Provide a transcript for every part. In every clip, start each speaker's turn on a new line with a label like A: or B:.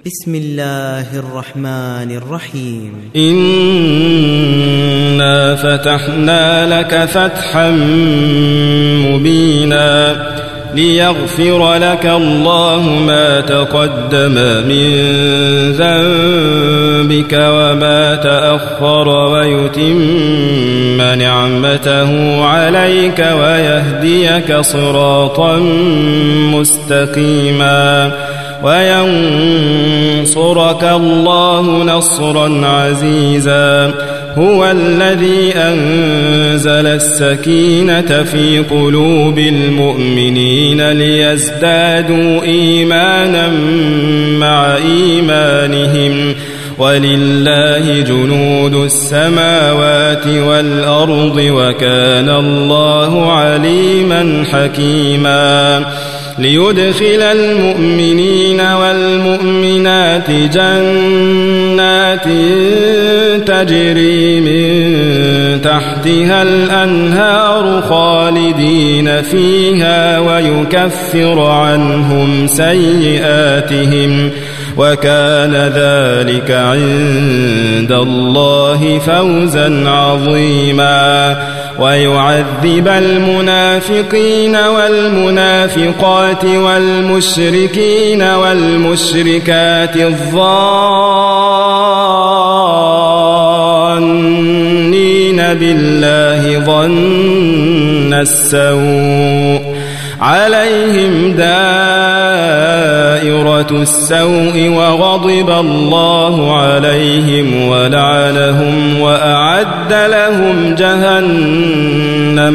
A: بسم الله الرحمن الرحيم.
B: إنا فتحنا لك فتحا مبينا ليغفر لك الله ما تقدم من ذنبك وما تأخر ويتم نعمته عليك ويهديك صراطا مستقيما وينصرك الله نصرا عزيزا. هو الذي أنزل السكينة في قلوب المؤمنين ليزدادوا إيمانا مع إيمانهم ولله جنود السماوات والأرض وكان الله عليما حكيما. ليدخل المؤمنين والمؤمنات جنات تجري من تحتها الأنهار خالدين فيها ويكفر عنهم سيئاتهم وكان ذلك عند الله فوزا عظيما. ويعذب المنافقين والمنافقات والمشركين والمشركات الظانين بالله ظن السوء عليهم دائرة السوء وغضب الله عليهم ولعنهم وأعد لهم جهنم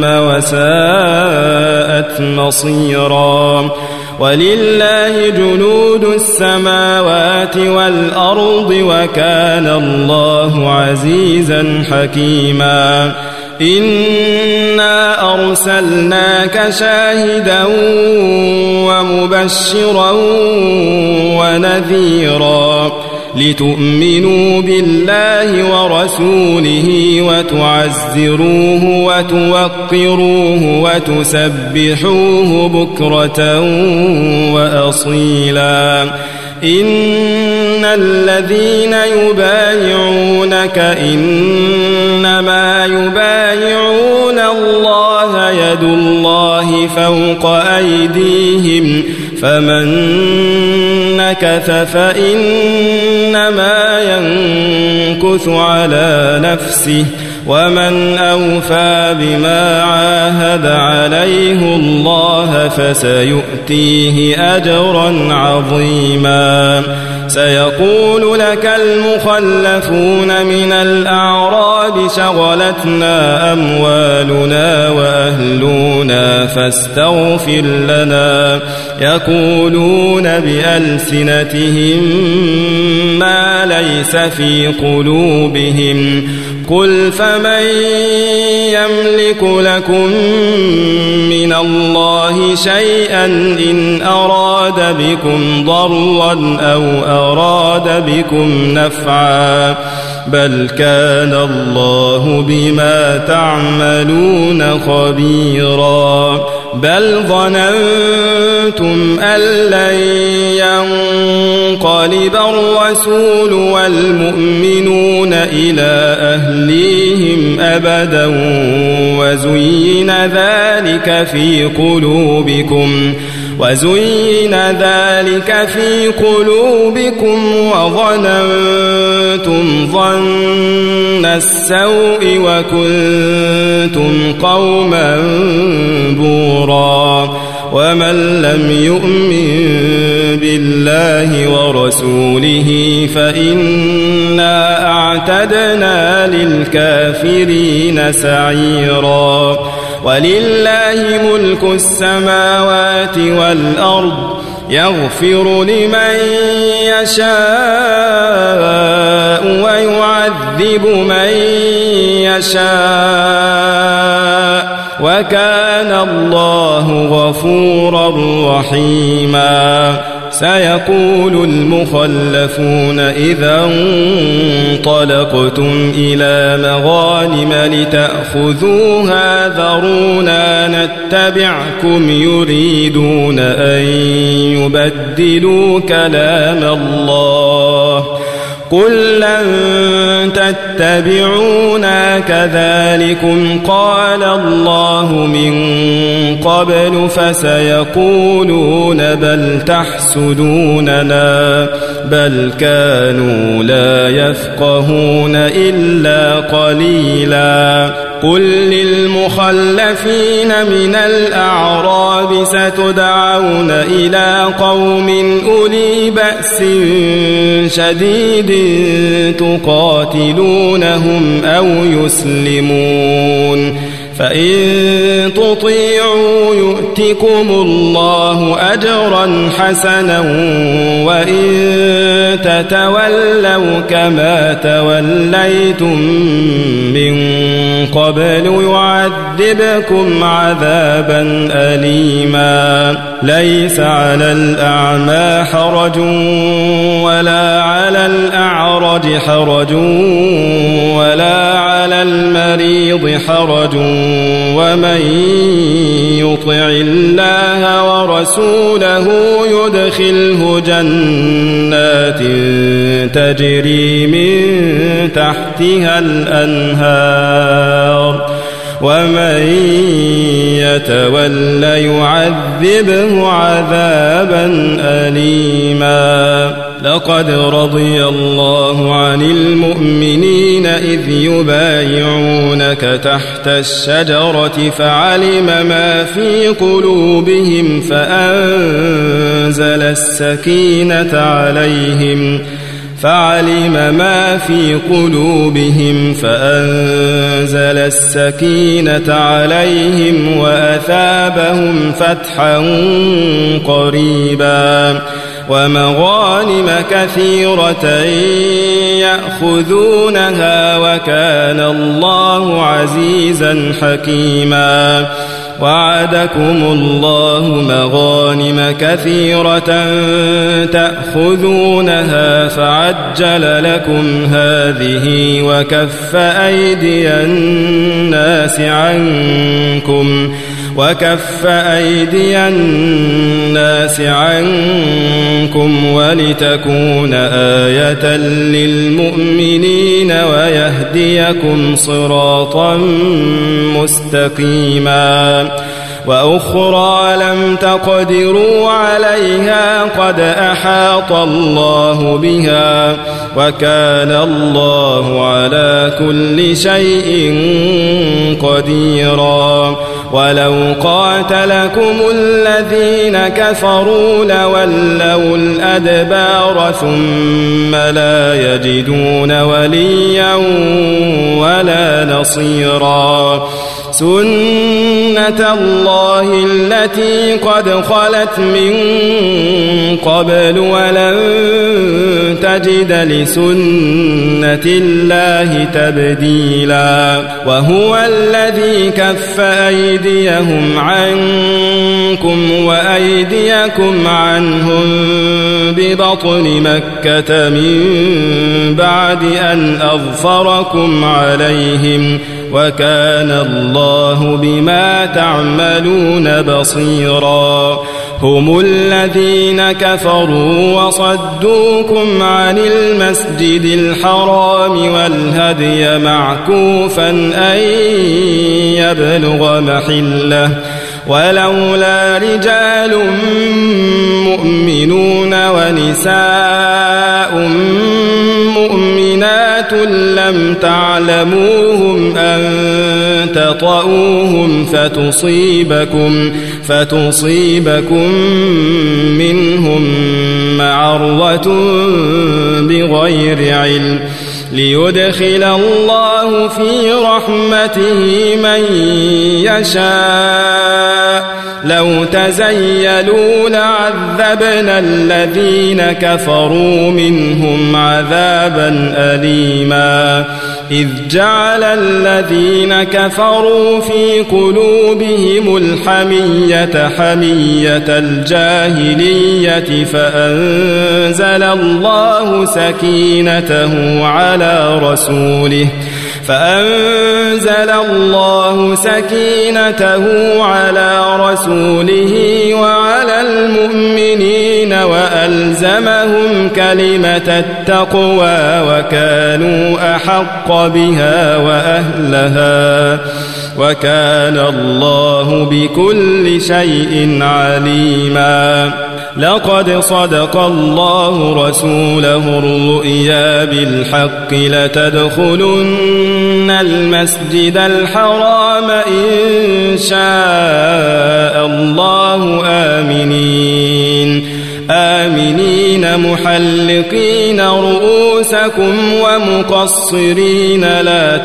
B: وساءت مصيرا. ولله جنود السماوات والأرض وكان الله عزيزا حكيما. إنا أرسلناك شاهدا ومبشرا ونذيرا لتؤمنوا بالله ورسوله وتعزروه وتوقروه وتسبحوه بكرة وأصيلا. إن الذين يبايعونك إنما يبايعون الله يد الله فوق أيديهم فمن نكث فإنما ينكث على نفسه ومن أوفى بما عاهد عليه الله فسيؤتيه أجرا عظيما. سيقول لك المخلفون من الأعراب شغلتنا أموالنا وأهلنا فاستغفر لنا يقولون بألسنتهم ما ليس في قلوبهم قل فمن يملك لكم من الله شيئا إن أراد بكم ضرا أو أراد بكم نفعا بل كان الله بما تعملون خبيرا. بل ظننتم أن لن ينقلب الرسول والمؤمنون إلى أهليهم أبدا وزين ذلك في قلوبكم وظننتم ظن السوء وكنتم قوما بورا. ومن لم يؤمن بالله ورسوله فإنا أعتدنا للكافرين سعيرا. ولله ملك السماوات والأرض يغفر لمن يشاء ويعذب من يشاء وكان الله غفورا رحيما. سيقول المخلفون إذا انطلقتم إلى مغانم لتأخذوها ذرونا نتبعكم يريدون أن يبدلوا كلام الله قل لن تتبعونا كذلكم قال الله من قبل فسيقولون بل تحسدوننا بل كانوا لا يفقهون إلا قليلا قل للمخلفين من الأعراب ستدعون إلى قوم أولي بأس شديد تقاتلونهم أو يسلمون فإن تطيعوا يؤتكم الله أجرا حسنا وإن تتولوا كما توليتم من قبل يعذبكم عذابا أليما ليس على الأعمى حرج ولا على الأعرج حرج ولا على المريض حرج ومن يطع الله ورسوله يدخله جنات تجري من تحتها الأنهار ومن يتول يعذبه عذابا أليما لقد رضي الله عن المؤمنين إذ يبايعونك تحت الشجرة فعلم ما في قلوبهم فأنزل السكينة عليهم وأثابهم فتحا قريبا ومغانم كثيرة يأخذونها وكان الله عزيزا حكيما وعدكم الله مغانم كثيرة تأخذونها فعجل لكم هذه وكف أيدي الناس عنكم ولتكون آية للمؤمنين ويهديكم صراطا مستقيما وأخرى لم تقدروا عليها قد أحاط الله بها وكان الله على كل شيء قديرا ولو قاتلكم الذين كفروا لولوا الأدبار ثم لا يجدون وليا ولا نصيرا سنة الله التي قد خلت من قبل ولن تجد لسنة الله تبديلا وهو الذي كف أيديهم عنكم وأيديكم عنهم ببطن مكة من بعد أن أظفركم عليهم وكان الله بما تعملون بصيرا هم الذين كفروا وصدوكم عن المسجد الحرام والهدي معكوفا أن يبلغ محله ولولا رجال مؤمنون ونساء مؤمنات لم تعلموهم أن تطؤوهم فتصيبكم منهم معرة بغير علم ليدخل الله في رحمته من يشاء لو تزيلوا لعذبنا الذين كفروا منهم عذابا أليما إذ جعل الذين كفروا في قلوبهم الحمية حمية الجاهلية فأنزل الله سكينته على رسوله وعلى المؤمنين وألزمهم كلمة التقوى وكانوا أحق بها وأهلها وكان الله بكل شيء عليما. لقد صدق الله رسوله الرؤيا بالحق لتدخلن المسجد الحرام إن شاء الله آمنين محلقين رؤوسكم ومقصرين لا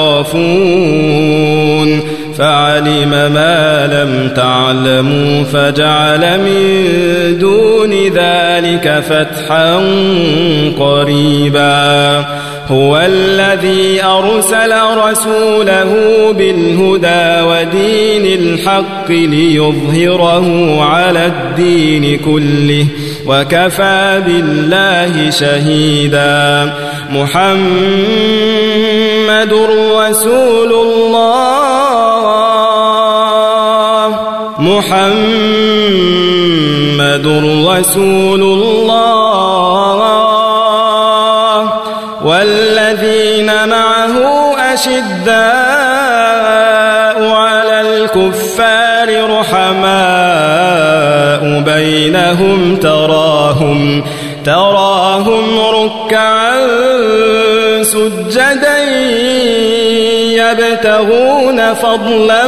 B: تخافون فعلم ما لم تعلموا فجعل من دون ذلك فتحا قريبا. هو الذي أرسل رسوله بالهدى ودين الحق ليظهره على الدين كله وكفى بالله شهيدا. محمد رسول الله والذين معه أشداء على الكفار رحماء بينهم تراهم ركعا سجدا يبتغون فضلا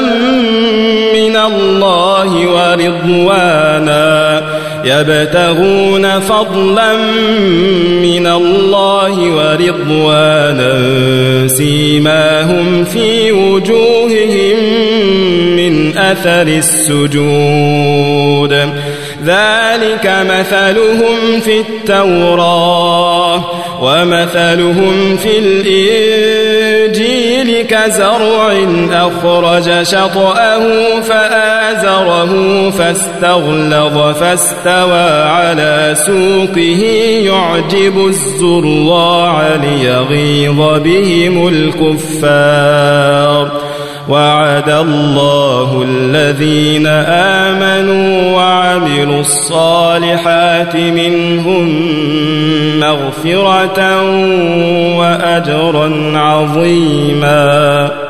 B: من الله ورضوانا سيماهم في وجوههم من أثر السجود ذلك مثلهم في التوراة ومثلهم في الإنجيل كزرع أخرج شطأه فآزره فاستغلظ فاستوى على سوقه يعجب الزراع ليغيظ بهم الكفار. وعد الله الذين آمنوا وعملوا الصالحات منهم مغفرة وأجرا عظيما.